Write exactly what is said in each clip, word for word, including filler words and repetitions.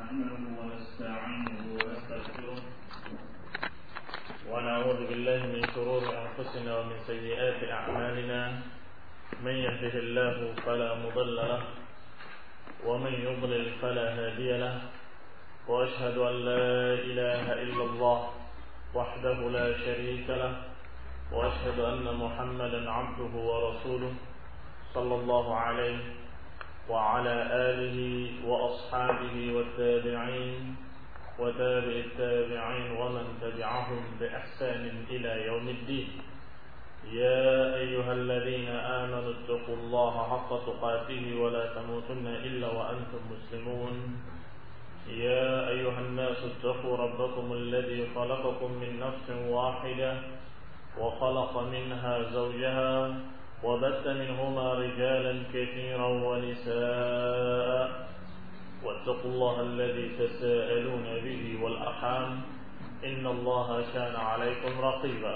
نحمده ونستعينه ونستغفره ونعوذ بالله من شرور أنفسنا ومن سيئات أعمالنا من يهده الله فلا مضل له ومن يضلل فلا هادي له وأشهد أن لا إله إلا الله وحده لا شريك له وأشهد أن محمدا عبده ورسوله صلى الله عليه وعلى آله وأصحابه والتابعين وتابع التابعين ومن تبعهم بإحسان إلى يوم الدين. يا أيها الذين آمنوا اتقوا الله حق تقاته ولا تموتن إلا وأنتم مسلمون. يا أيها الناس اتقوا ربكم الذي خلقكم من نفس واحدة وخلق منها زوجها وبث منهما رجالا كثيرا ونساء واتقوا الله الذي تساءلون به والأرحام إن الله كان عليكم رقيبا.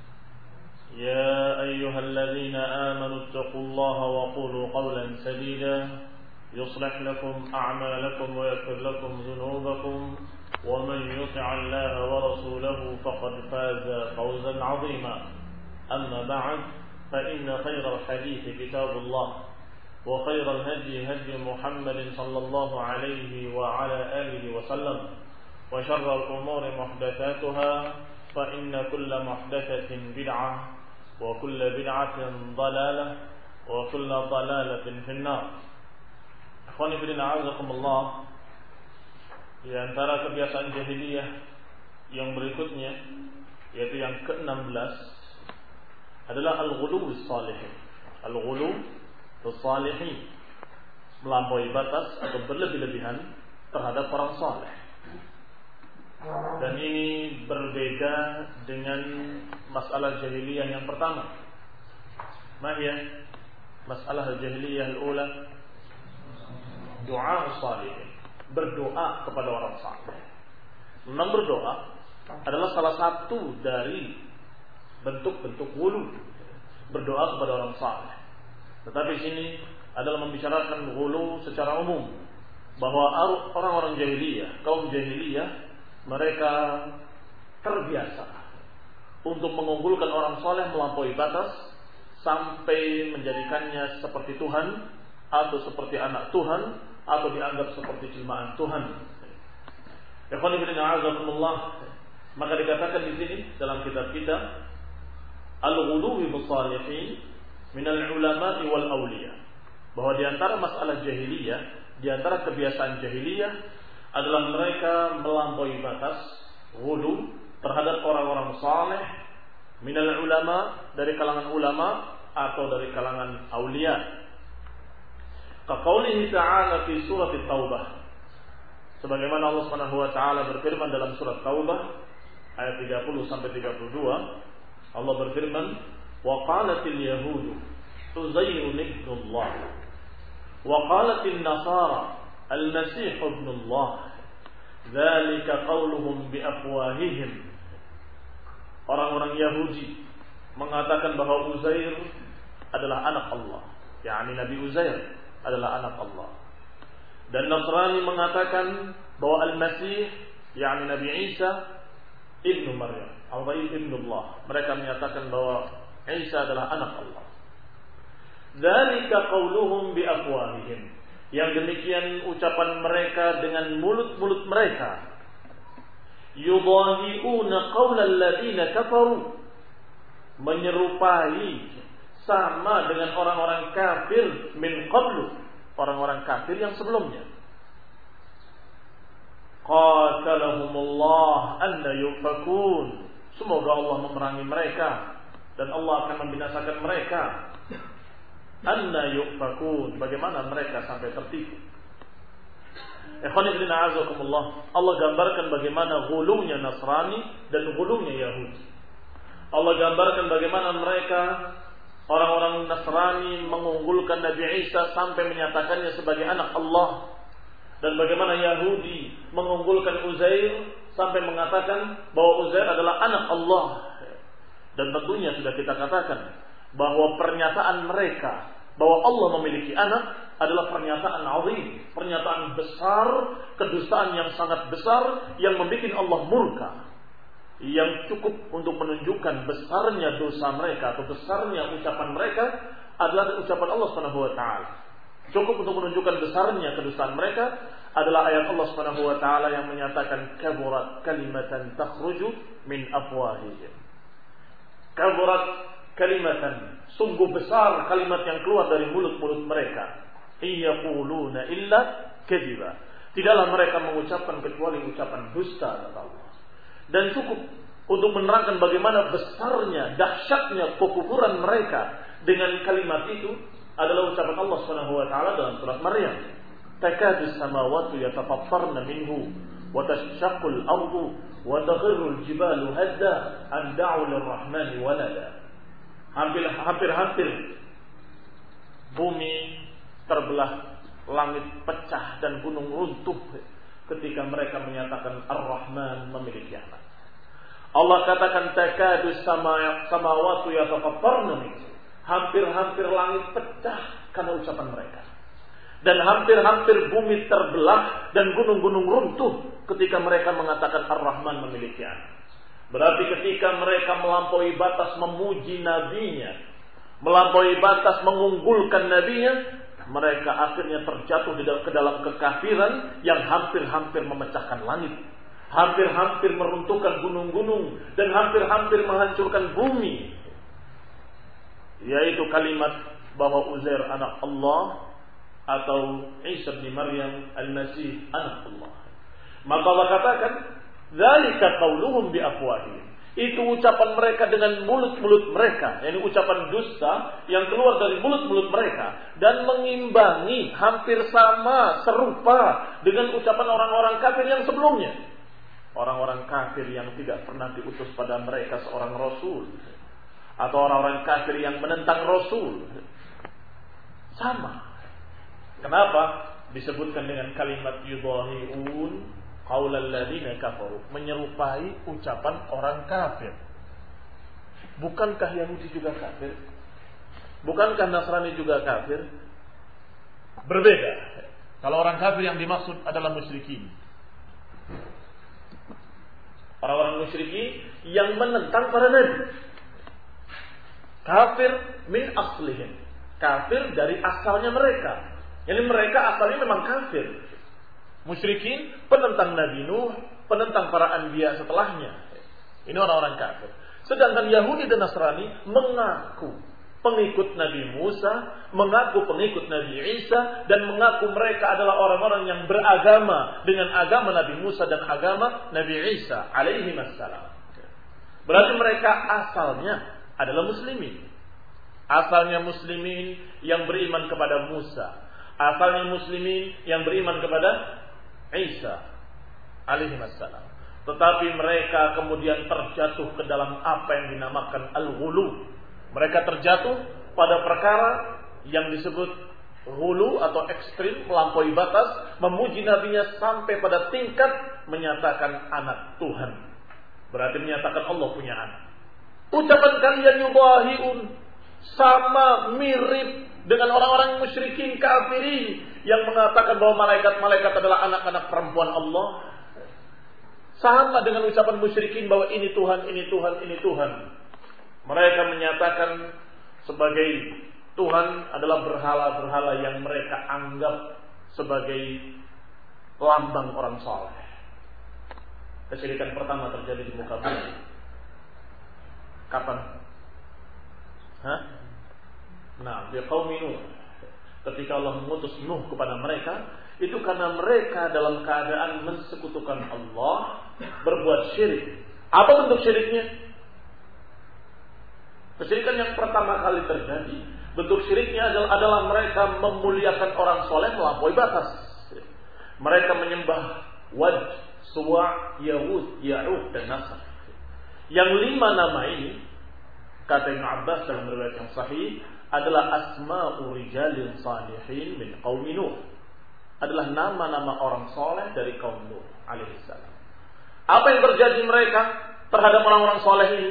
يا أيها الذين آمنوا اتقوا الله وقولوا قولا سديدا يصلح لكم أعمالكم ويغفر لكم ذنوبكم ومن يطع الله ورسوله فقد فاز فوزا عظيما. أما بعد فإن خير الحديث كتاب الله وخير الهدي هدي محمد صلى الله عليه وعلى آله وسلم وشر الأمور محدثاتها فإن كل محدثة بدعة وكل بدعة ضلالة وكل ضلالة في النار. Akhwani fillah a'azakumullah, di antara kebiasaan jahiliyah yang berikutnya yaitu yang keenam belas adalah al-ghulu bis-salihin. Al-ghulu bis-salihin, melampaui batas atau berlebih-lebihan terhadap orang saleh. Dan ini berbeda dengan masalah jahiliyah yang pertama. Mahya masalah jahiliyah al-ula, doa salihin, berdoa kepada orang saleh. Memang berdoa adalah salah satu dari bentuk-bentuk ghulu, berdoa kepada orang saleh. Tetapi sini adalah membicarakan ghulu secara umum, bahwa orang-orang jahiliyah, kaum jahiliyah, mereka terbiasa untuk mengunggulkan orang saleh melampaui batas sampai menjadikannya seperti Tuhan atau seperti anak Tuhan atau dianggap seperti jelmaan Tuhan. Ikhwan fillah a'azakumullah, maka dikatakan di sini dalam kitab kita al-ghuluwi bis-salihin min al-ulama'i wal awliya, bahwa di antara masalah jahiliyah, di antara kebiasaan jahiliyah adalah mereka melampaui batas ghulu terhadap orang-orang saleh min al-ulama, dari kalangan ulama atau dari kalangan aulia. Kaqaulihi ta'ala fi surah At-Taubah, sebagaimana Allah Subhanahu wa taala berfirman dalam surat Taubah ayat tiga puluh sampai tiga puluh dua. Allah berfirman, wa qalatil yahudu Uzairun ibnullah wa qalatil nasara al-masih ibnullah dzalika qauluhum bi afwahihim. Orang-orang Yahudi mengatakan bahwa Uzair adalah anak Allah, yakni Nabi Uzair adalah anak Allah. Dan Nasrani mengatakan bahwa Al-Masih, yakni Nabi Isa ibnu Maryam, Al-Bayyid ibnullah. Mereka menyatakan bahwa Isa adalah anak Allah. Dzalika qauluhum bi afwahihim. Yang demikian ucapan mereka dengan mulut-mulut mereka. Yudahi'una qaulal ladzina kafaru. Menyerupai, sama dengan orang-orang kafir min qablu, orang-orang kafir yang sebelumnya. Qatalahumullah anna yufakun. Semoga Allah memerangi mereka dan Allah akan membinasakan mereka. Anna yufakun, bagaimana mereka sampai tertipu. Ikhwan fillah a'azakumullah, Allah gambarkan bagaimana ghulunya Nasrani dan ghulunya Yahudi. Allah gambarkan bagaimana mereka, orang-orang Nasrani, mengunggulkan Nabi Isa sampai menyatakannya sebagai anak Allah. Dan bagaimana Yahudi mengunggulkan Uzair sampai mengatakan bahwa Uzair adalah anak Allah. Dan tentunya sudah kita katakan bahwa pernyataan mereka bahwa Allah memiliki anak adalah pernyataan azim, pernyataan besar, kedustaan yang sangat besar yang membuat Allah murka. Yang cukup untuk menunjukkan besarnya dosa mereka atau besarnya ucapan mereka adalah ucapan Allah Subhanahu wa taala. Cukup untuk menunjukkan besarnya kedustaan mereka adalah ayat Allah Subhanahu wa taala yang menyatakan kaburat kalimatan takhruju min afwahihim. Kaburat kalimatan, sungguh besar kalimat yang keluar dari mulut-mulut mereka. Iyaquluna illa kadziba. Tidaklah mereka mengucapkan kecuali ucapan dusta, kata Allah. Dan cukup untuk menerangkan bagaimana besarnya, dahsyatnya kekufuran mereka dengan kalimat itu adalah ucapan Allah Subhanahu wa taala dalam surat Maryam. Takadus samawati yatafattarna minhu wa tashaqqul ardu wa taghirru al-jibalu hadda an da'u lir-rahmani walada. Hampir hampir hampir bumi terbelah, langit pecah dan gunung runtuh ketika mereka menyatakan Ar-Rahman memiliki anak. Allah katakan takadus samawati yatafattarna minhu. Hampir-hampir langit pecah karena ucapan mereka. Dan hampir-hampir bumi terbelah dan gunung-gunung runtuh ketika mereka mengatakan Ar-Rahman memiliki anak. Berarti ketika mereka melampaui batas memuji nabinya, melampaui batas mengunggulkan nabinya, mereka akhirnya terjatuh ke dalam kekafiran yang hampir-hampir memecahkan langit, hampir-hampir meruntuhkan gunung-gunung, dan hampir-hampir menghancurkan bumi, yaitu kalimat bahwa Uzair anak Allah atau Isa bin Maryam al-Masih anak Allah. Maka Allah katakan, dzalika qauluhum bi afwahihim. Itu ucapan mereka dengan mulut-mulut mereka, yakni ucapan dusta yang keluar dari mulut-mulut mereka dan mengimbangi hampir sama serupa dengan ucapan orang-orang kafir yang sebelumnya. Orang-orang kafir yang tidak pernah diutus pada mereka seorang rasul, atau orang-orang kafir yang menentang rasul. Sama. Kenapa disebutkan dengan kalimat yudahiun qaulal ladzina kafaru, menyerupai ucapan orang kafir? Bukankah Yahudi juga kafir? Bukankah Nasrani juga kafir? Berbeda. Kalau orang kafir yang dimaksud adalah musyrikin. Orang-orang musyrikin yang menentang para nabi. Kafir min aslihim. Kafir dari asalnya mereka. Jadi mereka asalnya memang kafir. Musyrikin, penentang Nabi Nuh, penentang para anbiya setelahnya. Ini orang-orang kafir. Sedangkan Yahudi dan Nasrani mengaku pengikut Nabi Musa, mengaku pengikut Nabi Isa, dan mengaku mereka adalah orang-orang yang beragama dengan agama Nabi Musa dan agama Nabi Isa alaihi wassalam. Berarti mereka asalnya adalah muslimin. Asalnya muslimin yang beriman kepada Musa. Asalnya muslimin yang beriman kepada Isa alaihi wassalam. Tetapi mereka kemudian terjatuh ke dalam apa yang dinamakan al-ghulu. Mereka terjatuh pada perkara yang disebut ghulu atau ekstrim, melampaui batas, memuji nabinya sampai pada tingkat menyatakan anak Tuhan. Berarti menyatakan Allah punya anak. Ucapan kalian yudahiun, sama mirip dengan orang-orang musyrikin kafirin yang mengatakan bahwa malaikat-malaikat adalah anak-anak perempuan Allah. Sama dengan ucapan musyrikin bahwa ini Tuhan, ini Tuhan, ini Tuhan. Mereka menyatakan sebagai Tuhan adalah berhala-berhala yang mereka anggap sebagai lambang orang saleh. Kesyirikan pertama terjadi di muka bumi. Kapan? Hah? Nah, di kaum Nuh, ketika Allah mengutus Nuh kepada mereka, itu karena mereka dalam keadaan mensekutukan Allah, berbuat syirik. Apa bentuk syiriknya? Kesyirikan yang pertama kali terjadi, bentuk syiriknya adalah, adalah mereka memuliakan orang soleh melampaui batas. Mereka menyembah Wad, Suwa, Yahud, Ya'uq, dan Nasr. Yang lima nama ini, kata Ibn Abbas dalam riwayat yang sahih, adalah asma'u rijalin salihin min qaumi Nuh. Adalah nama-nama orang soleh dari kaum Nuh alaihissalam. Apa yang terjadi mereka terhadap orang-orang soleh ini?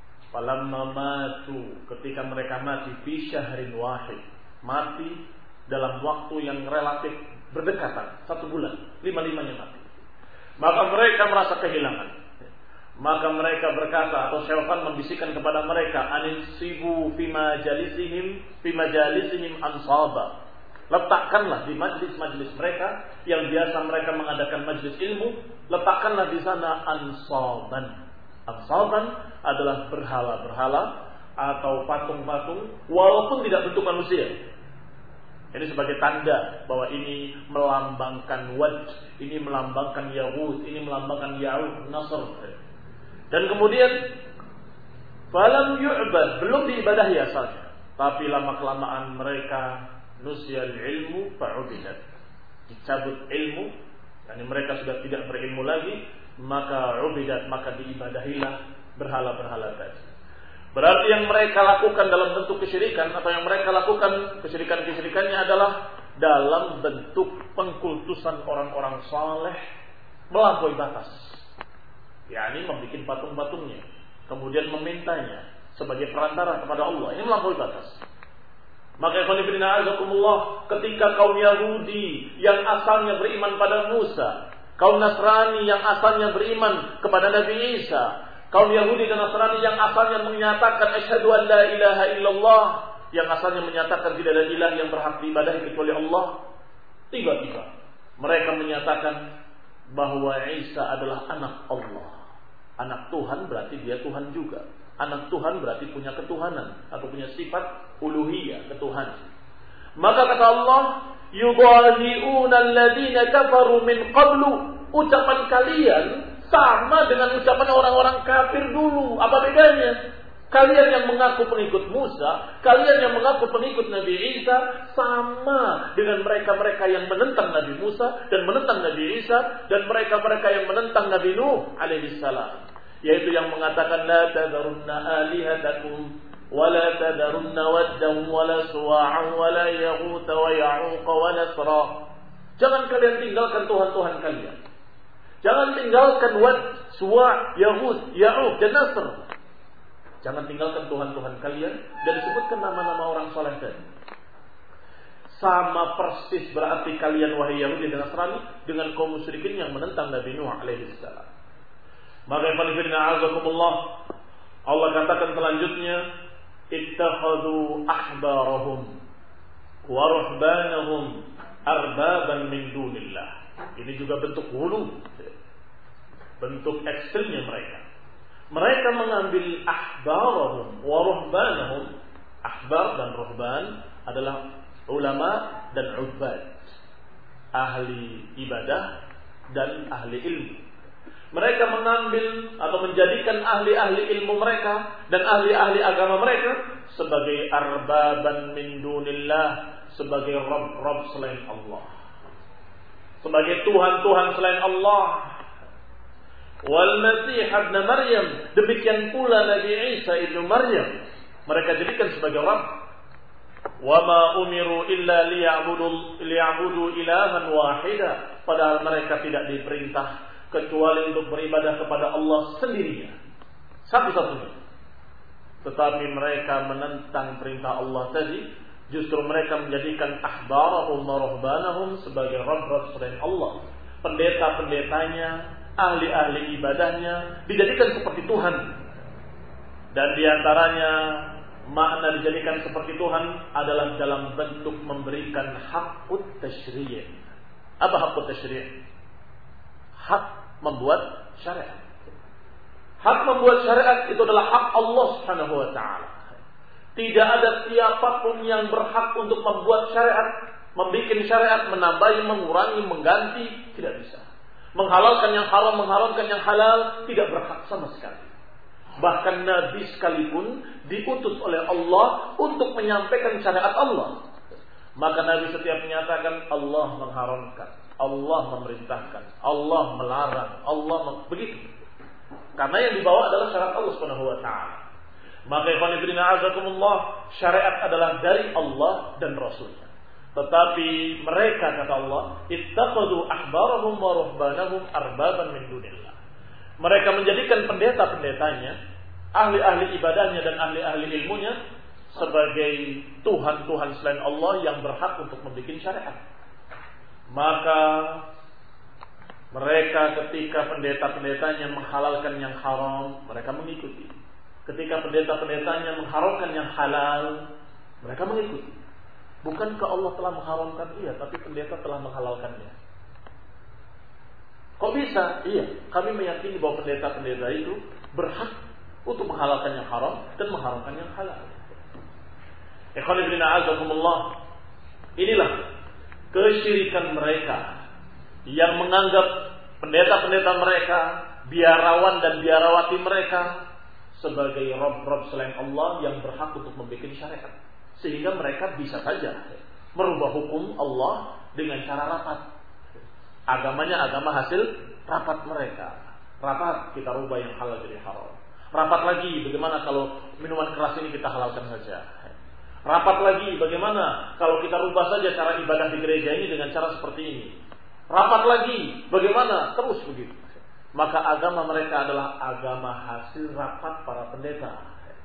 Falamma matu, ketika mereka mati fi syahrin wahid, mati dalam waktu yang relatif berdekatan, satu bulan, lima-limanya mati. Maka mereka merasa kehilangan. Maka mereka berkata, atau syaitan membisikkan kepada mereka, anisibu fi majalisihim fi majalisihim ansaba. Letakkanlah di majlis-majlis mereka yang biasa mereka mengadakan majlis ilmu, letakkanlah di sana ansaban. Ansaban adalah berhala-berhala atau patung-patung walaupun tidak bentuk manusia. Ini sebagai tanda bahwa ini melambangkan Wad, ini melambangkan Yahud, ini melambangkan Ya'uq, Nasr. Dan kemudian falam yu'bad, belum diibadahi asalnya, tapi lama-kelamaan mereka nusyal ilmu fa'ubidat, dicabut ilmu, yani mereka sudah tidak berilmu lagi, maka ubidat, maka diibadahilah berhala-berhala tadi. Berarti yang mereka lakukan dalam bentuk kesyirikan, atau yang mereka lakukan kesyirikan-kesyirikannya adalah dalam bentuk pengkultusan orang-orang saleh melampaui batas. yakni membuat patung-patungnya, kemudian memintanya sebagai perantara kepada Allah. Ini melampaui batas. Maka ikhwanifidina azakumullah, ketika kaum Yahudi yang asalnya beriman pada Musa, kaum Nasrani yang asalnya beriman kepada Nabi Isa, kaum Yahudi dan Nasrani yang asalnya menyatakan asyhadu an la ilaha illallah, yang asalnya menyatakan tidak ada ilah yang berhak diibadahi kecuali Allah, tiba-tiba mereka menyatakan bahwa Isa adalah anak Allah. Anak Tuhan berarti dia Tuhan juga. Anak Tuhan berarti punya ketuhanan atau punya sifat uluhiyah, ketuhanan. Maka kata Allah, yudhahi'una alladziina kafaru min qablu. Ucapan kalian sama dengan ucapan orang-orang kafir dulu. Apa bedanya? Kalian yang mengaku pengikut Musa, kalian yang mengaku pengikut Nabi Isa, sama dengan mereka-mereka yang menentang Nabi Musa dan menentang Nabi Isa, dan mereka-mereka yang menentang Nabi Nuh alaihi salam, yaitu yang mengatakan la tadarunna alihatakum wa la tadarunna waddan wa la suwa'an wa la yaghut wa ya'uq wa nasra. Jangan kalian tinggalkan tuhan-tuhan kalian. Jangan tinggalkan Wad, Suwa', Yahud, Ya'uq dan Nasr. Jangan tinggalkan Tuhan-Tuhan kalian. Dan disebutkan nama-nama orang soleh tadi. Sama persis berarti kalian wahai Yahudi dan Nasrani dengan kaum musyrikin yang menentang Nabi Nuh alaihi salam. Maka ikhwanifidina a'azakumullah, Allah katakan selanjutnya, ittakhadhu ahbarahum wa ruhbanahum arbaban min dunillah. Ini juga bentuk hulu, bentuk ekstrimnya mereka. Mereka mengambil ahbarahum wa ruhbanahum. Ahbar dan ruhban adalah ulama dan ubbad, ahli ibadah dan ahli ilmu. Mereka mengambil atau menjadikan ahli-ahli ilmu mereka dan ahli-ahli agama mereka sebagai arbaban min dunillah, sebagai rabb-rabb selain Allah, sebagai tuhan-tuhan selain Allah. Wal Masih ibn Maryam, demikian pula Nabi Isa ibn Maryam, mereka jadikan sebagai Rabb. Wa ma umiru illa liya'budu liya'budu ilahan wahida, padahal mereka tidak diperintah kecuali untuk beribadah kepada Allah sendirinya, satu-satunya. Tetapi mereka menentang perintah Allah tadi. Justru mereka menjadikan ahbarahum wa ruhbanahum sebagai rabb-rabb selain Allah. Pendeta-pendetanya, ahli-ahli ibadahnya dijadikan seperti Tuhan. Dan diantaranya makna dijadikan seperti Tuhan adalah dalam bentuk memberikan hakut tasyri'. Apa hakut tasyri'? Hak membuat syariat. Hak membuat syariat itu adalah hak Allah Subhanahu wa taala. Tidak ada siapapun yang berhak untuk membuat syariat, membuat syariat, menambahi, mengurangi, mengganti, tidak bisa. Menghalalkan yang haram, mengharamkan yang halal, tidak berhak sama sekali. Bahkan Nabi sekalipun diutus oleh Allah untuk menyampaikan syariat Allah. Maka Nabi setiap menyatakan Allah mengharamkan, Allah memerintahkan, Allah melarang, Allah mem- begitu. Karena yang dibawa adalah syariat Allah Subhanahu wa taala. Maka ikhwanifidina azakumullah, syariat adalah dari Allah dan Rasulnya. Tetapi mereka, kata Allah, ittakhadhu ahbarahum wa ruhbanahum arbaban min dunillah. Mereka menjadikan pendeta-pendetanya, ahli-ahli ibadahnya dan ahli-ahli ilmunya sebagai Tuhan-Tuhan selain Allah yang berhak untuk membuat syariat. Maka mereka ketika pendeta-pendetanya menghalalkan yang haram, mereka mengikuti. Ketika pendeta-pendetanya mengharamkan yang halal, mereka mengikuti. Bukankah Allah telah mengharamkan? Iya, tapi pendeta telah menghalalkannya. Kok bisa? Iya, kami meyakini bahwa pendeta-pendeta itu berhak untuk menghalalkan yang haram dan mengharamkan yang halal. Ikhwan fillah a'azakumullah. Inilah kesyirikan mereka yang menganggap pendeta-pendeta mereka, biarawan dan biarawati mereka sebagai rob-rob selain Allah yang berhak untuk membuat syariat. Sehingga mereka bisa saja merubah hukum Allah dengan cara rapat. Agamanya agama hasil rapat mereka. Rapat, kita rubah yang halal jadi haram. Rapat lagi, bagaimana kalau minuman keras ini kita halalkan saja. Rapat lagi, bagaimana kalau kita rubah saja cara ibadah di gereja ini dengan cara seperti ini. Rapat lagi, bagaimana? Terus begitu. Maka agama mereka adalah agama hasil rapat para pendeta.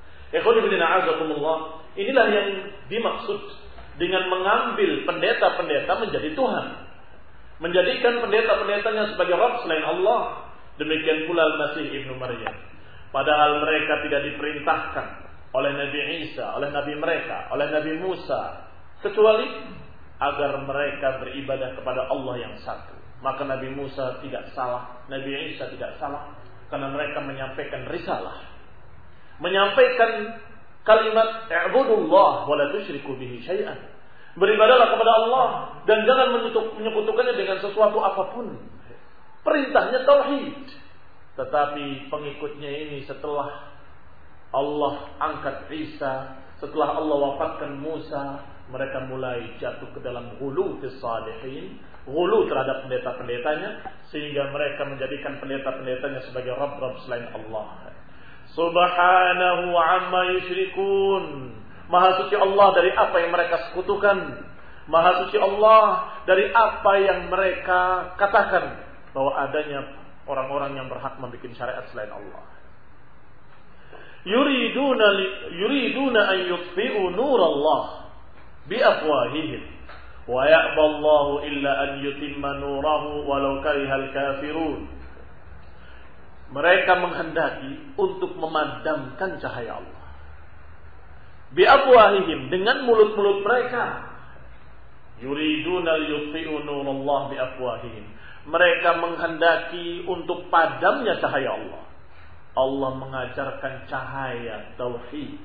Inilah yang dimaksud dengan mengambil pendeta-pendeta menjadi Tuhan, menjadikan pendeta-pendetanya sebagai Rabb selain Allah. Demikian pula Al-Masih Ibnu Maryam. Padahal mereka tidak diperintahkan oleh Nabi Isa, oleh Nabi mereka, oleh Nabi Musa, kecuali agar mereka beribadah kepada Allah yang satu. Maka Nabi Musa tidak salah, Nabi Isa tidak salah, karena mereka menyampaikan risalah, menyampaikan kalimat i'budullah wa la tusyriku bihi syai'an. Beribadahlah kepada Allah dan jangan menyekutukannya dengan sesuatu apapun. Perintahnya tauhid. Tetapi pengikutnya ini setelah Allah angkat Isa, setelah Allah wafatkan Musa, mereka mulai jatuh ke dalam ghulu fis salihin, ghulu terhadap pendeta-pendetanya, sehingga mereka menjadikan pendeta-pendetanya sebagai Rabb-Rabb selain Allah. Subhanahu amma yusyrikun. Maha suci Allah dari apa yang mereka sekutukan. Maha suci Allah dari apa yang mereka katakan bahwa adanya orang-orang yang berhak membuat syariat selain Allah. Yuriduna yuriduna an yutfi'u nurallah bi afwahihim wa ya'ba Allahu illa an yutimma nurahu walau karihal kafirun. Mereka menghendaki untuk memadamkan cahaya Allah bi afwahihim, dengan mulut-mulut mereka. Yuriduna yutfi'u nurallah bi afwahihim. Mereka menghendaki untuk padamnya cahaya Allah. Allah mengajarkan cahaya tauhid.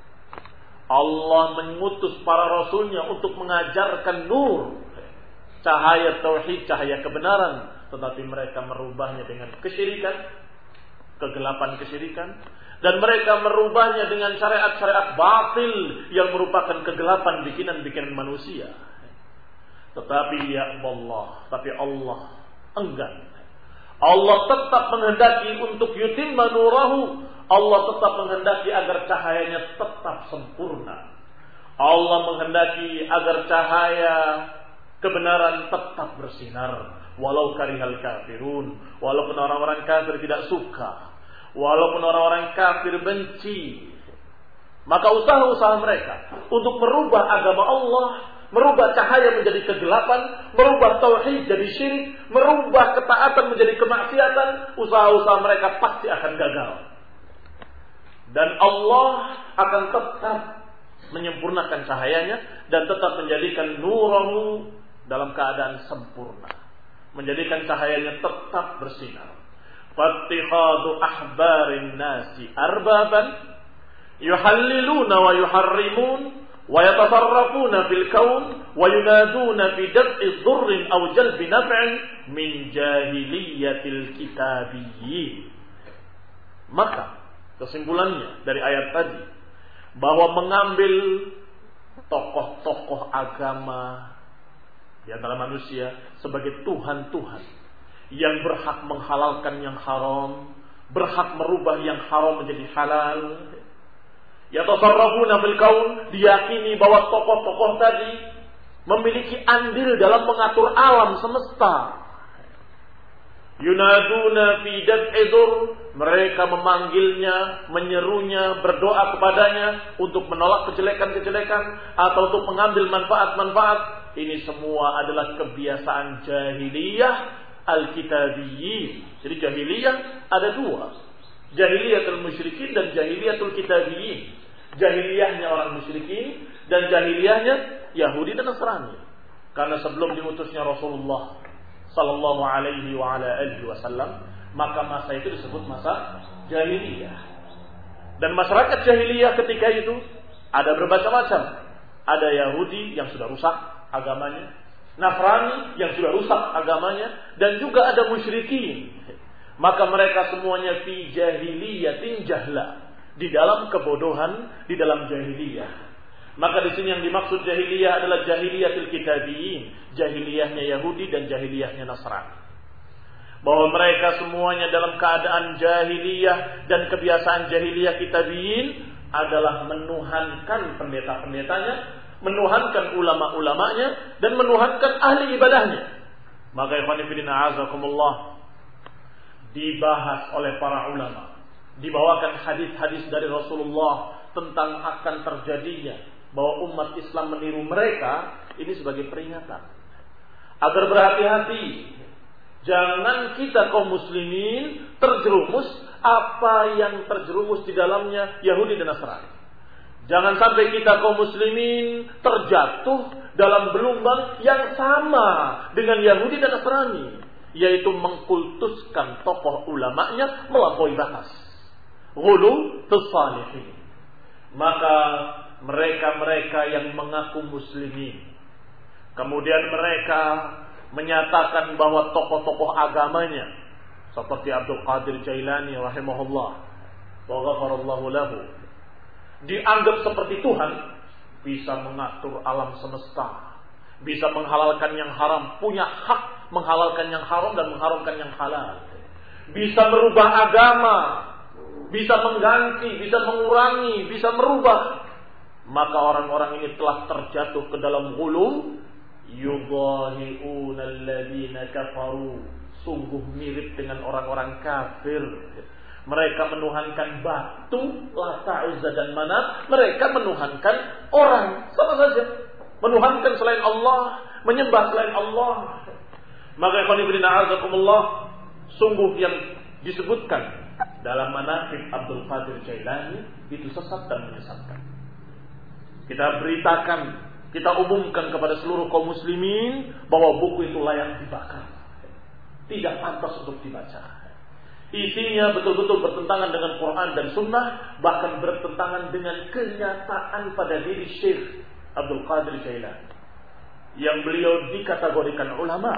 Allah mengutus para rasulnya untuk mengajarkan nur, cahaya tauhid, cahaya kebenaran. Tetapi mereka merubahnya dengan kesyirikan, kegelapan kesyirikan. Dan mereka merubahnya dengan syariat-syariat batil yang merupakan kegelapan bikinan-bikinan manusia. Tetapi ya Allah, tapi Allah enggan. Allah tetap menghendaki untuk yutimma nurahu. Allah tetap menghendaki agar cahayanya tetap sempurna. Allah menghendaki agar cahaya kebenaran tetap bersinar, walau karihal kafirun, walaupun orang-orang kafir tidak suka, walaupun orang-orang kafir benci. Maka usaha-usaha mereka untuk merubah agama Allah, merubah cahaya menjadi kegelapan, merubah tauhid jadi syirik, merubah ketaatan menjadi kemaksiatan, usaha-usaha mereka pasti akan gagal. Dan Allah akan tetap menyempurnakan cahayanya dan tetap menjadikan nurahu dalam keadaan sempurna, menjadikan cahayanya tetap bersinar. Fattihadu ahbarin nasi arbaban yuhalliluna wa yuharrimun wa yatasarrafuna fil kaun wa yunaduna fi daf'i dhurrin aw jalbi naf'in min jahiliyatil kitabiyyin. Maka kesimpulannya dari ayat tadi bahwa mengambil tokoh-tokoh agama di antara manusia sebagai Tuhan-Tuhan yang berhak menghalalkan yang haram, berhak merubah yang haram menjadi halal. Yatasarrafuna fil kaun, diyakini bahwa tokoh-tokoh tadi memiliki andil dalam mengatur alam semesta. Yunaduna fi daf'i dur, mereka memanggilnya, menyerunya, berdoa kepadanya untuk menolak kejelekan-kejelekan atau untuk mengambil manfaat-manfaat. Ini semua adalah kebiasaan jahiliyah al-kitabiyyin. Jadi jahiliyah ada dua, jahiliyatul musyrikin dan jahiliyatul kitabiyyin. Jahiliyahnya orang musyrikin dan jahiliyahnya Yahudi dan Nasrani. Karena sebelum diutusnya Rasulullah sallallahu alaihi wa ala alihi wasallam, maka masa itu disebut masa jahiliyah. Dan masyarakat jahiliyah ketika itu ada bermacam-macam. Ada Yahudi yang sudah rusak agamanya, Nasrani yang sudah rusak agamanya, dan juga ada musyrikin. Maka mereka semuanya fi jahiliyatin jahla, di dalam kebodohan, di dalam jahiliyah. Maka di sini yang dimaksud jahiliyah adalah jahiliyatul kitabiyyin, jahiliyahnya Yahudi dan jahiliyahnya Nasrani. Bahwa mereka semuanya dalam keadaan jahiliyah dan kebiasaan jahiliyah kitabiyyin adalah menuhankan pendeta-pendetanya, menuhankan ulama-ulamanya, dan menuhankan ahli ibadahnya. Maka ikhwan fillah a'azakumullah, dibahas oleh para ulama, dibawakan hadis-hadis dari Rasulullah tentang akan terjadinya bahwa umat Islam meniru mereka, ini sebagai peringatan agar berhati-hati. Jangan kita kaum muslimin terjerumus apa yang terjerumus di dalamnya Yahudi dan Nasrani. Jangan sampai kita kaum muslimin terjatuh dalam gelombang yang sama dengan Yahudi dan Nasrani, yaitu mengkultuskan tokoh ulamanya melampaui batas. Ghulu fis-salihin. Maka mereka-mereka yang mengaku muslimin, kemudian mereka menyatakan bahwa tokoh-tokoh agamanya seperti Abdul Qadir Jailani rahimahullah wa ghafarallahu lahu dianggap seperti Tuhan, bisa mengatur alam semesta, bisa menghalalkan yang haram, punya hak menghalalkan yang haram dan mengharamkan yang halal, bisa merubah agama, bisa mengganti, bisa mengurangi, bisa merubah. Maka orang-orang ini telah terjatuh ke dalam ghulu. Yudhahi'una alladhina kafaru, sungguh mirip dengan orang-orang kafir. Mereka menuhankan batu, Lata, Uzza dan Manat. Mereka menuhankan orang, sama saja. Menuhankan selain Allah, menyembah selain Allah. Maka ikhwan fillah a'azakumullah, sungguh yang disebutkan dalam manaqib Abdul Qadir Jailani itu sesat dan menyesatkan. Kita beritakan, kita umumkan kepada seluruh kaum muslimin bahwa buku itu layak dibakar, tidak pantas untuk dibaca. Isinya betul-betul bertentangan dengan Quran dan Sunnah, bahkan bertentangan dengan kenyataan pada diri Syekh Abdul Qadir Jailani, yang beliau dikategorikan ulama,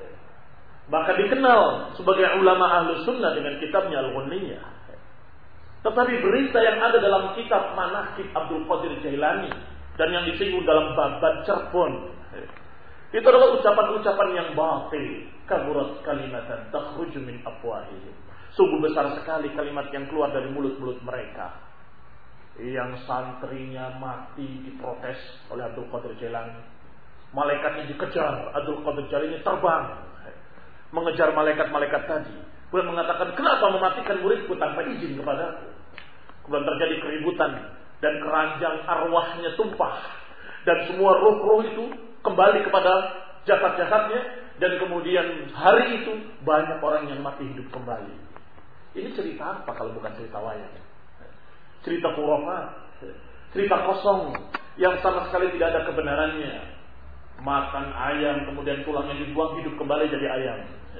bahkan dikenal sebagai ulama ahlu sunnah dengan kitabnya Al-Ghunniyah. Tetapi berita yang ada dalam kitab Manaqib Abdul Qadir Jailani dan yang disinggung dalam bab Cirebon, itu adalah ucapan-ucapan yang batil. Kaburat kalimatan takhruju min afwahihim. Sungguh besar sekali kalimat yang keluar dari mulut-mulut mereka. Yang santrinya mati diprotes oleh Abdul Qadir Jailani. Malaikatnya dikejar, Abdul Qadir Jailani terbang mengejar malaikat-malaikat tadi. Kemudian mengatakan, kenapa mematikan muridku tanpa izin kepadaku? Kemudian terjadi keributan dan keranjang arwahnya tumpah, dan semua roh-roh itu kembali kepada jasad-jasadnya, dan kemudian hari itu banyak orang yang mati hidup kembali. Ini cerita apa kalau bukan cerita wayang? Cerita khurafat, cerita kosong yang sama sekali tidak ada kebenarannya. Makan ayam kemudian tulangnya dibuang, hidup kembali jadi ayam.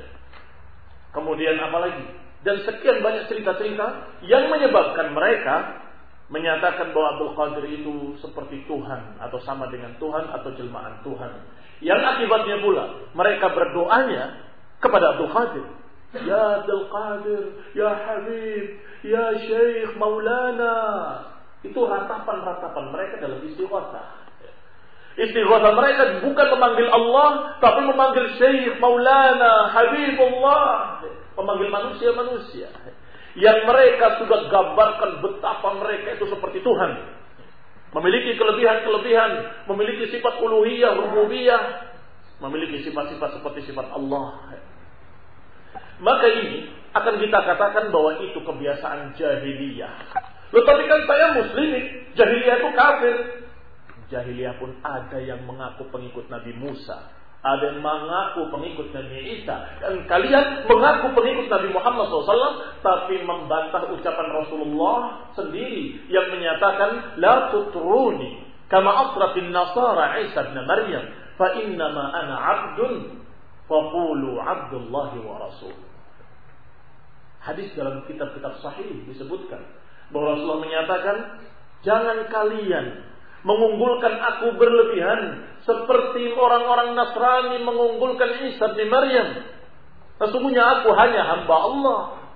Kemudian apa lagi? Dan sekian banyak cerita-cerita yang menyebabkan mereka menyatakan bahwa Abdul Qadir itu seperti Tuhan, atau sama dengan Tuhan, atau jelmaan Tuhan. Yang akibatnya pula mereka berdoanya kepada Abdul Qadir. Ya Abdul Qadir, ya Habib, ya Syekh Maulana. Itu ratapan-ratapan mereka dalam istighatsah. Istighatsah mereka bukan memanggil Allah, tapi memanggil Syekh Maulana, Habibullah, memanggil manusia-manusia yang mereka sudah gambarkan betapa mereka itu seperti Tuhan, memiliki kelebihan-kelebihan, memiliki sifat uluhiyah, rububiyah, memiliki sifat-sifat seperti sifat Allah. maka ini akan kita katakan bahwa itu kebiasaan jahiliyah. Loh, tapi kan saya muslim, jahiliyah itu kafir. Jahiliyah pun ada yang mengaku pengikut Nabi Musa, ada yang mengaku pengikut Nabi Isa, dan kalian mengaku pengikut Nabi Muhammad shallallahu alaihi wasallam, tapi membantah ucapan Rasulullah sendiri yang menyatakan la tutruni kama asrafin nasara Isa bin Maryam fa innama ana abdun faqulu abdullahi wa rasul. Hadis dalam kitab-kitab sahih disebutkan bahwa Rasulullah menyatakan, jangan kalian mengunggulkan aku berlebihan seperti orang-orang Nasrani mengunggulkan Isa bin Maryam. Sesungguhnya aku hanya hamba Allah.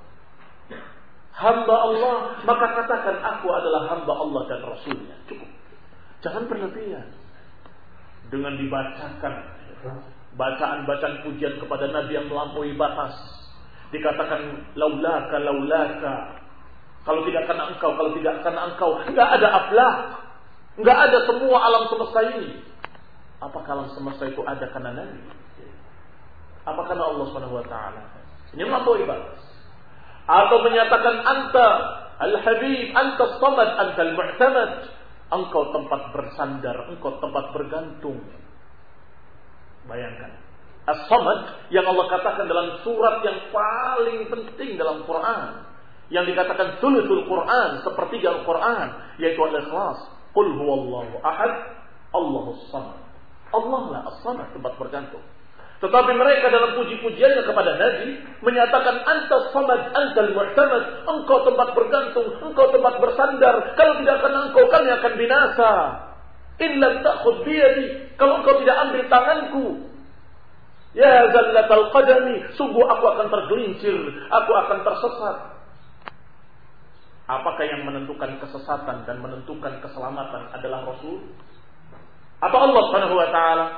Hamba Allah, maka katakan aku adalah hamba Allah dan Rasulnya. Cukup. Jangan berlebihan. Dengan dibacakan bacaan-bacaan pujian kepada Nabi yang melampaui batas. Dikatakan laulaka laulaka. Kalau tidak karena engkau, kalau tidak karena engkau, enggak ada aflah. Enggak ada semua alam semesta ini. Apakah alam semesta itu ada karena Nabi? Apa karena Allah Subhanahu wa taala? Ini melampaui batas. Atau menyatakan anta al-habib, anta as-samad, anta al-mu'tamad. Engkau tempat bersandar, engkau tempat bergantung. Bayangkan. As-samad yang Allah katakan dalam surat yang paling penting dalam Quran, yang dikatakan thuluthul Quran, sepertiga Al-Quran, yaitu Al-Ikhlas. Qul huwallahu ahad, Allahus samad. Allah lah as-samad, tempat bergantung. Tetapi mereka dalam puji-pujiannya kepada Nabi menyatakan anta samad, anta al-mu'tamad, engkau tempat bergantung, engkau tempat bersandar. Kalau tidak karena engkau, kami akan binasa. Illa ta'khudh biyadi, kalau engkau tidak ambil tanganku. Ya zallatal qadami, sungguh aku akan tergelincir, aku akan tersesat. Apakah yang menentukan kesesatan dan menentukan keselamatan adalah Rasul? Atau Allah Subhanahu wa taala?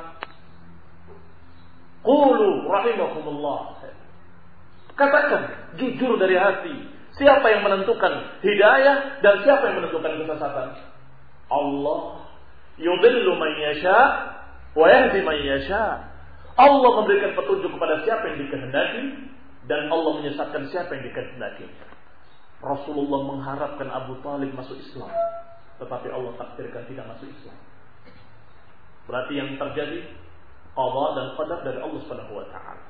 Qulu rahimakumullah. Katakan jujur dari hati, siapa yang menentukan hidayah dan siapa yang menentukan kesesatan? Allah. Yudhillu man yasha wa yahdi man yasha. Allah memberikan petunjuk kepada siapa yang dikehendaki dan Allah menyesatkan siapa yang dikehendaki. Rasulullah mengharapkan Abu Talib masuk Islam, tetapi Allah takdirkan tidak masuk Islam. Berarti yang terjadi qada dan qadar dari Allah Subhanahu wa taala.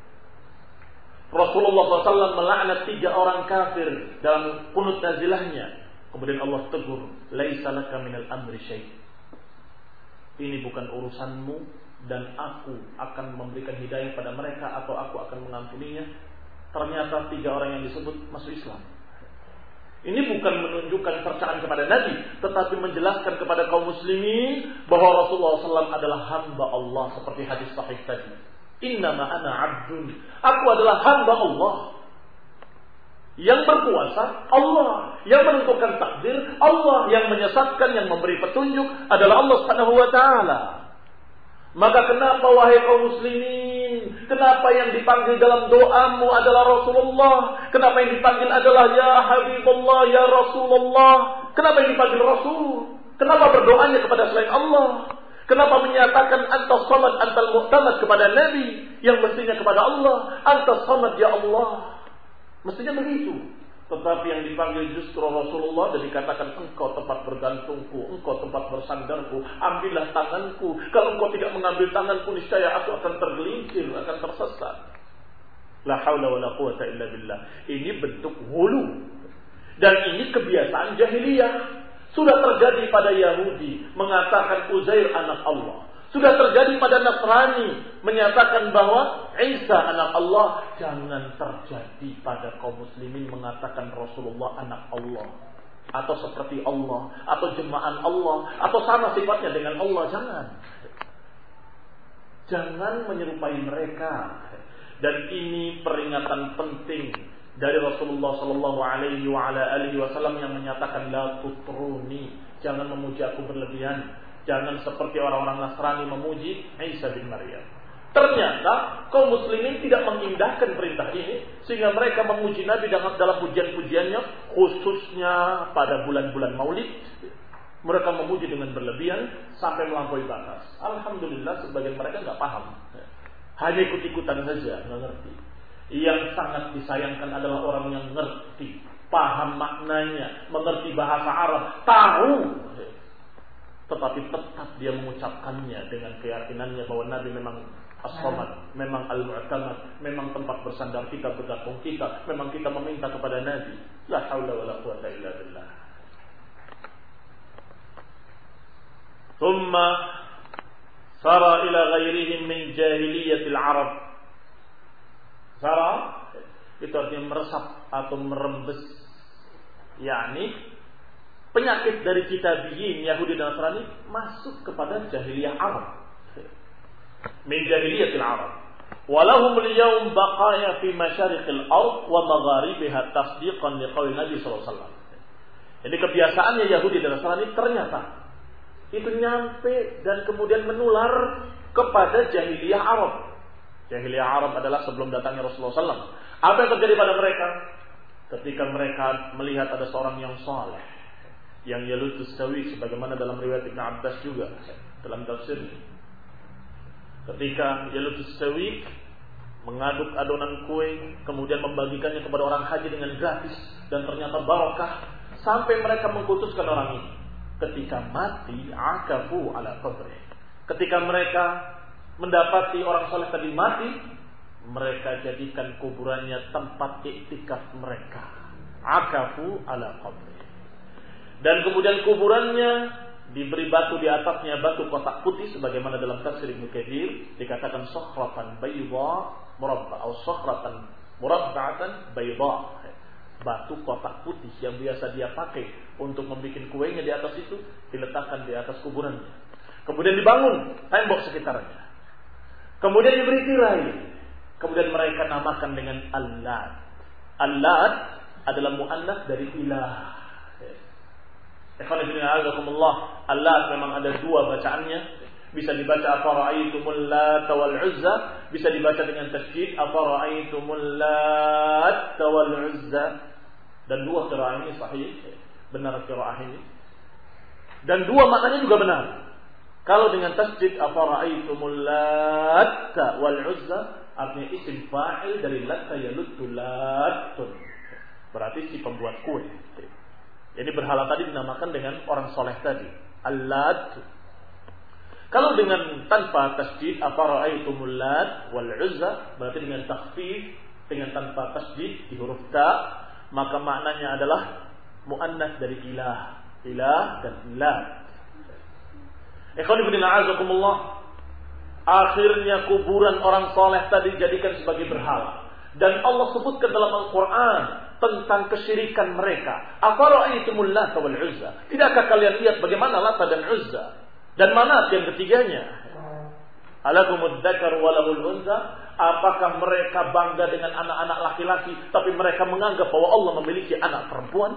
Rasulullah shallallahu alaihi wasallam melaknat tiga orang kafir dalam qunut nazilahnya. Kemudian Allah tegur, "Laisa laka minal amri syai'." Ini bukan urusanmu dan aku akan memberikan hidayah pada mereka atau aku akan mengampuninya. Ternyata tiga orang yang disebut masuk Islam. Ini bukan menunjukkan percayaan kepada Nabi, tetapi menjelaskan kepada kaum muslimin bahwa Rasulullah shallallahu alaihi wasallam adalah hamba Allah seperti hadis sahih tadi. Innama ana abdun. Aku adalah hamba Allah. Yang berkuasa Allah, yang menentukan takdir Allah, yang menyesatkan, yang memberi petunjuk adalah Allah Subhanahu wa taala. Maka kenapa wahai kaum muslimin, kenapa yang dipanggil dalam doamu adalah Rasulullah? Kenapa yang dipanggil adalah ya Habibullah, ya Rasulullah? Kenapa yang dipanggil Rasul? Kenapa berdoanya kepada selain Allah? Kenapa menyatakan antas samad, antal mu'tamad kepada Nabi yang mestinya kepada Allah? Antas samad ya Allah. Mestinya begitu. Tetapi yang dipanggil justru Rasulullah dan dikatakan engkau tempat bergantungku, engkau tempat bersandarku, ambillah tanganku. Kalau engkau tidak mengambil tanganku, niscaya aku akan tergelincir, akan tersesat. La haula wala quwata illa billah. Ini bentuk hulu. Dan ini kebiasaan jahiliyah. Sudah terjadi pada Yahudi mengatakan Uzair anak Allah. Sudah terjadi pada Nasrani menyatakan bahwa Isa anak Allah. Jangan terjadi pada kaum muslimin mengatakan Rasulullah anak Allah, atau seperti Allah, atau jemaah Allah, atau sama sifatnya dengan Allah. Jangan. Jangan menyerupai mereka. Dan ini peringatan penting dari Rasulullah sallallahu alaihi wasallam yang menyatakan la tutruni, jangan memuji aku berlebihan. Jangan seperti orang-orang Nasrani memuji Isa bin Maryam. Ternyata kaum muslimin tidak mengindahkan perintah ini, sehingga mereka memuji Nabi dalam, dalam pujian-pujiannya, khususnya pada bulan-bulan Maulid. Mereka memuji dengan berlebihan sampai melampaui batas. Alhamdulillah sebagian mereka nggak paham, hanya ikut-ikutan saja, nggak ngerti. Yang sangat disayangkan adalah orang yang ngerti, paham maknanya, mengerti bahasa Arab, tahu, tetapi tetap dia mengucapkannya dengan keyakinannya bahwa Nabi memang As-Samad, memang Al-Mu'tamad, memang tempat bersandar kita, bergantung kita, memang kita meminta kepada Nabi. La haula wala quwwata illa billah. Thumma sara ila ghairihim min jahiliyatil Arab. Sara itu artinya meresap atau merembes, yakni penyakit dari kitabiyin Yahudi dan Nasrani masuk kepada jahiliyah Arab. Min jahiliyatil Arab. Walahum al-yawm baqaya fi masyariqil ard wa magharibiha tasdiqan liqauli Nabi sallallahu alaihi wasallam. Jadi kebiasaannya Yahudi dan Nasrani ternyata itu nyampe dan kemudian menular kepada jahiliyah Arab. Jahiliyah Arab adalah sebelum datangnya Rasulullah sallallahu alaihi wasallam. Apa yang terjadi pada mereka? Ketika mereka melihat ada seorang yang saleh, yang yalutus sawi, sebagaimana dalam riwayat Ibnu Abbas juga dalam tafsir. Ketika yalutus sawi mengaduk adonan kue, kemudian membagikannya kepada orang haji dengan gratis, dan ternyata barakah, sampai mereka mengkhususkan orang ini. Ketika mati, akafu ala qabrih. Ketika mereka mendapati orang soleh tadi mati, mereka jadikan kuburannya tempat iktikaf mereka. Akafu ala qabrih. Dan kemudian kuburannya diberi batu di atasnya, batu kotak putih, sebagaimana dalam tafsir Ibnu Katsir dikatakan sokhratan bayda murabba atau sokhratan murabba'atan bayda. Batu kotak putih yang biasa dia pakai untuk membuat kuenya di atas itu diletakkan di atas kuburannya. Kemudian dibangun tembok sekitarnya. Kemudian diberi tirai. Kemudian mereka namakan dengan Al-Lat. Al-Lat adalah muannats dari ilah. Allah memang ada dua bacaannya. Bisa dibaca afara'aitumul Lat wal Uzza, bisa dibaca dengan tasydid afara'aitumul Lat wal Uzza. Dan dua qiraah ini sahih, benar qiraah ini. Dan dua maknanya juga benar. Kalau dengan tasydid afara'aitumul Lat wal Uzza, artinya isim fa'il dari latta yaluttu latun. Berarti si pembuat kue. Jadi berhala tadi dinamakan dengan orang soleh tadi, Al-Lat. Kalau dengan tanpa tasydid afara'aitumul Lat wal Uzza, berarti dengan takhfif, dengan tanpa tasydid di huruf ta, maka maknanya adalah muannats dari ilah, ilah dan lat. Ikhwan fillah a'azakumullah. Akhirnya kuburan orang soleh tadi dijadikan sebagai berhala, dan Allah sebutkan dalam Al-Quran tentang kesyirikan mereka. Afara'aitumul Lat wal Uzza. Tidakkah kalian lihat bagaimana Lata dan Uzza dan Manat yang ketiganya? Alakumud dzakar wa lahul unsa. Apakah mereka bangga dengan anak-anak laki-laki, tapi mereka menganggap bahwa Allah memiliki anak perempuan?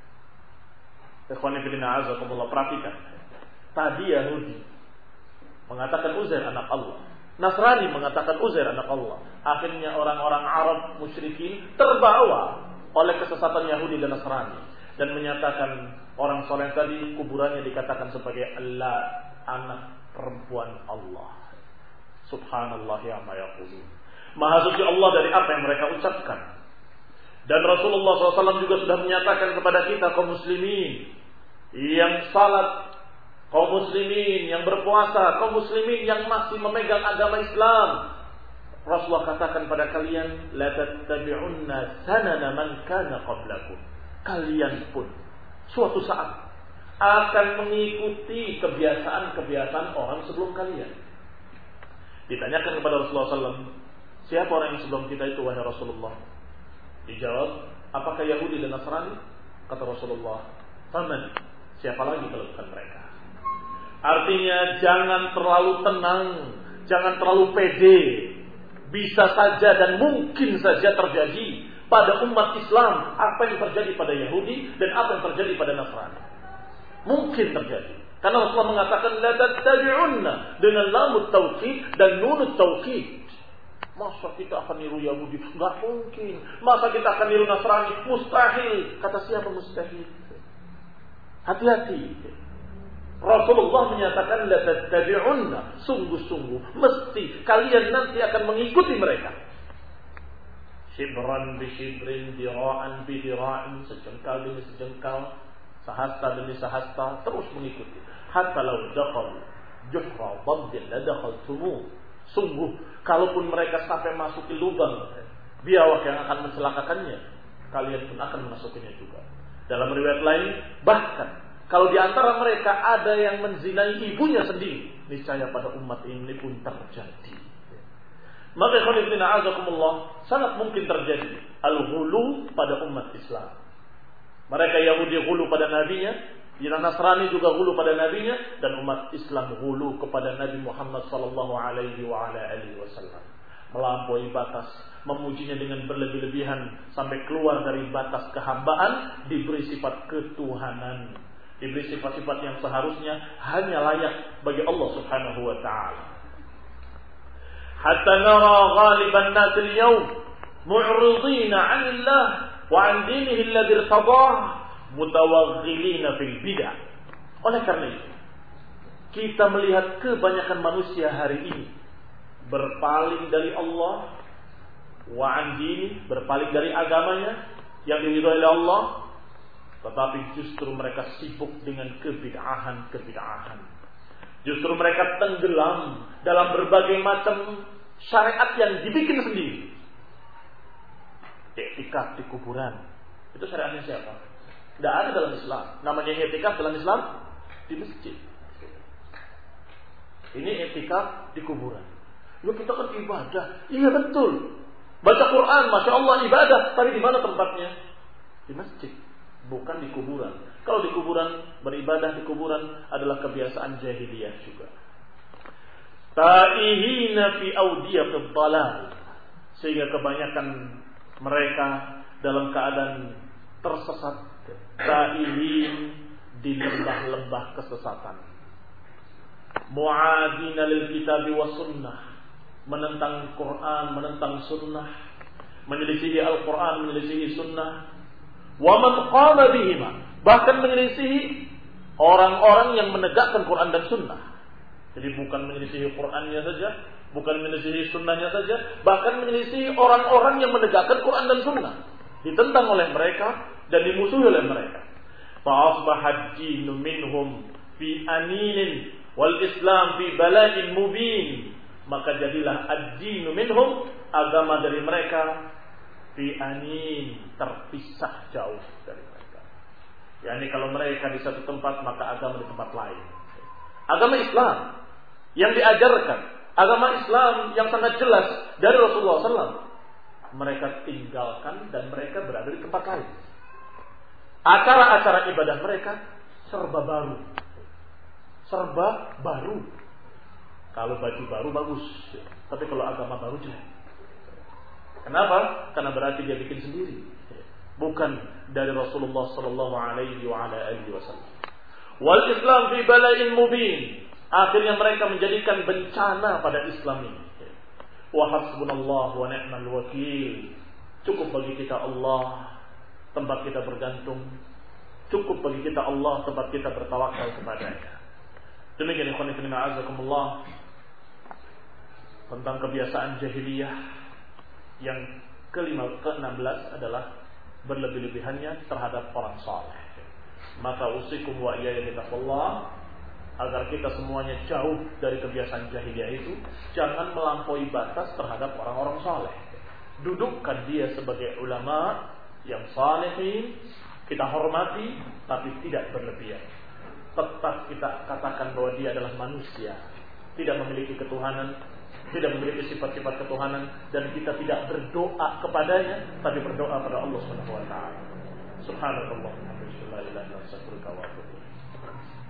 Ikhwan fillah a'azakumullah, perhatikan. Tadi Yahudi mengatakan Uzair anak Allah, Nasrani mengatakan Uzair anak Allah. Akhirnya orang-orang Arab musyrikin terbawa oleh kesesatan Yahudi dan Nasrani, dan menyatakan orang soleh tadi kuburannya dikatakan sebagai Allah, anak perempuan Allah. Subhanallah ya ma yaqulun. Maha suci Allah dari apa yang mereka ucapkan. Dan Rasulullah shallallahu alaihi wasallam juga sudah menyatakan kepada kita kaum muslimin yang salat, kaum muslimin yang berpuasa, kaum muslimin yang masih memegang agama Islam. Rasulullah katakan pada kalian, la tattabi'unna sanana man kana qablakum. Kalian pun suatu saat akan mengikuti kebiasaan-kebiasaan orang sebelum kalian. Ditanyakan kepada Rasulullah shallallahu alaihi wasallam, siapa orang yang sebelum kita itu wahai Rasulullah? Dijawab, apakah Yahudi dan Nasrani? Kata Rasulullah, faman, siapa lagi kalau bukan mereka? Artinya jangan terlalu tenang, jangan terlalu pede. Bisa saja dan mungkin saja terjadi pada umat Islam apa yang terjadi pada Yahudi dan apa yang terjadi pada Nasrani. Mungkin terjadi. Karena Rasulullah mengatakan la tattabi'unna dengan lamut taukid dan nunut taukid. Masa kita akan niru Yahudi? Enggak mungkin. Masa kita akan niru Nasrani? Mustahil. Kata siapa mustahil? Hati-hati. Rasulullah menyatakan la tattabi'unna, sungguh-sungguh mesti kalian nanti akan mengikuti mereka. Shibran bi shibrin, dira'an bi dira'in, sejengkal demi sejengkal, sahasta demi sahasta, terus mengikuti. Hatta law dakhal juhra dhabbin la dakhaltumu. Sungguh, kalaupun mereka sampai masuk ke lubang biawak yang akan mencelakakannya, kalian pun akan memasukinya juga. Dalam riwayat lain, bahkan kalau di antara mereka ada yang menzinai ibunya sendiri, niscaya pada umat ini pun terjadi. Maka khonifina azakumullah, sangat mungkin terjadi al-ghulu pada umat Islam. Mereka Yahudi ghulu pada nabinya, yang Nasrani juga ghulu pada nabinya, dan umat Islam ghulu kepada Nabi Muhammad sallallahu alaihi wa ala alihi wasallam. Melampaui batas, memujinya dengan berlebih-lebihan sampai keluar dari batas kehambaan, diberi sifat ketuhanan, diberi sifat-sifat yang seharusnya hanya layak bagi Allah Subhanahu wa taala. Hatta nara ghaliban nas al-yawm mu'ridina 'anillah wa 'an dinihi alladhi irtadah mutawaghilina fil bidah. Oleh karena itu, kita melihat kebanyakan manusia hari ini berpaling dari Allah, wa 'an dini, berpaling dari agamanya yang diridhai oleh Allah, tetapi justru mereka sibuk dengan kebid'ahan-kebid'ahan. Justru mereka tenggelam dalam berbagai macam syariat yang dibikin sendiri. I'tikaf di kuburan, itu syariatnya siapa? Tidak ada dalam Islam. Namanya i'tikaf dalam Islam di masjid. Ini i'tikaf di kuburan. Ya kita kan ibadah. Iya betul. Baca Quran, masya Allah ibadah. Tapi di mana tempatnya? Di masjid, bukan di kuburan. Kalau di kuburan, beribadah di kuburan adalah kebiasaan jahiliyah juga. Ta'ihina fi awdiyatil dhalal, sehingga kebanyakan mereka dalam keadaan tersesat. Ta'ihin di lembah-lembah kesesatan. Mu'adina lil kitabi was sunnah, menentang Quran, menentang sunnah, menyelisihi Al-Quran, menyelisihi sunnah. Wa man qama bihima, bahkan menyelisihi orang-orang yang menegakkan Quran dan sunnah. Jadi bukan menyelisihi Qurannya saja, bukan menyelisihi sunnahnya saja, bahkan menyelisihi orang-orang yang menegakkan Quran dan sunnah. Ditentang oleh mereka dan dimusuhi oleh mereka. Fa'asbaha ad-dinu minhum fi aninin wal Islam fi bala'in mubin. Maka jadilah ad-dinu minhum, agama dari mereka, fi anin, terpisah jauh dari mereka. Yani kalau mereka di satu tempat, maka agama di tempat lain. Agama Islam yang diajarkan, agama Islam yang sangat jelas dari Rasulullah shallallahu alaihi wasallam, mereka tinggalkan dan mereka berada di tempat lain. Acara-acara ibadah mereka serba baru, serba baru. Kalau baju baru bagus, tapi kalau agama baru jelek. Kenapa? Karena berarti dia bikin sendiri, bukan dari Rasulullah sallallahu alaihi wasallam. Wal Islam fi bala'in mubin. Akhirnya mereka menjadikan bencana pada Islam ini. Wa hasbunallah wa ni'mal wakil. Cukup bagi kita Allah, tempat kita bergantung. Cukup bagi kita Allah, tempat kita bertawakal kepadanya. Demikian ikhwan fillah azakumullah, tentang kebiasaan jahiliyah yang kelima keenam belas adalah berlebih-lebihannya terhadap orang saleh. Maka usikum wa iyaya bitaqullah, agar kita semuanya jauh dari kebiasaan jahiliyah itu. Jangan melampaui batas terhadap orang-orang saleh. Dudukkan dia sebagai ulama yang salihin, kita hormati, tapi tidak berlebihan. Tetap kita katakan bahwa dia adalah manusia, tidak memiliki ketuhanan, tidak memiliki sifat-sifat ketuhanan, dan kita tidak berdoa kepadanya, tapi berdoa pada Allah Subhanahu wa taala. Subhanallah, alhamdulillah, la ilaha illallah, astaghfiruka wa atubu ilaik.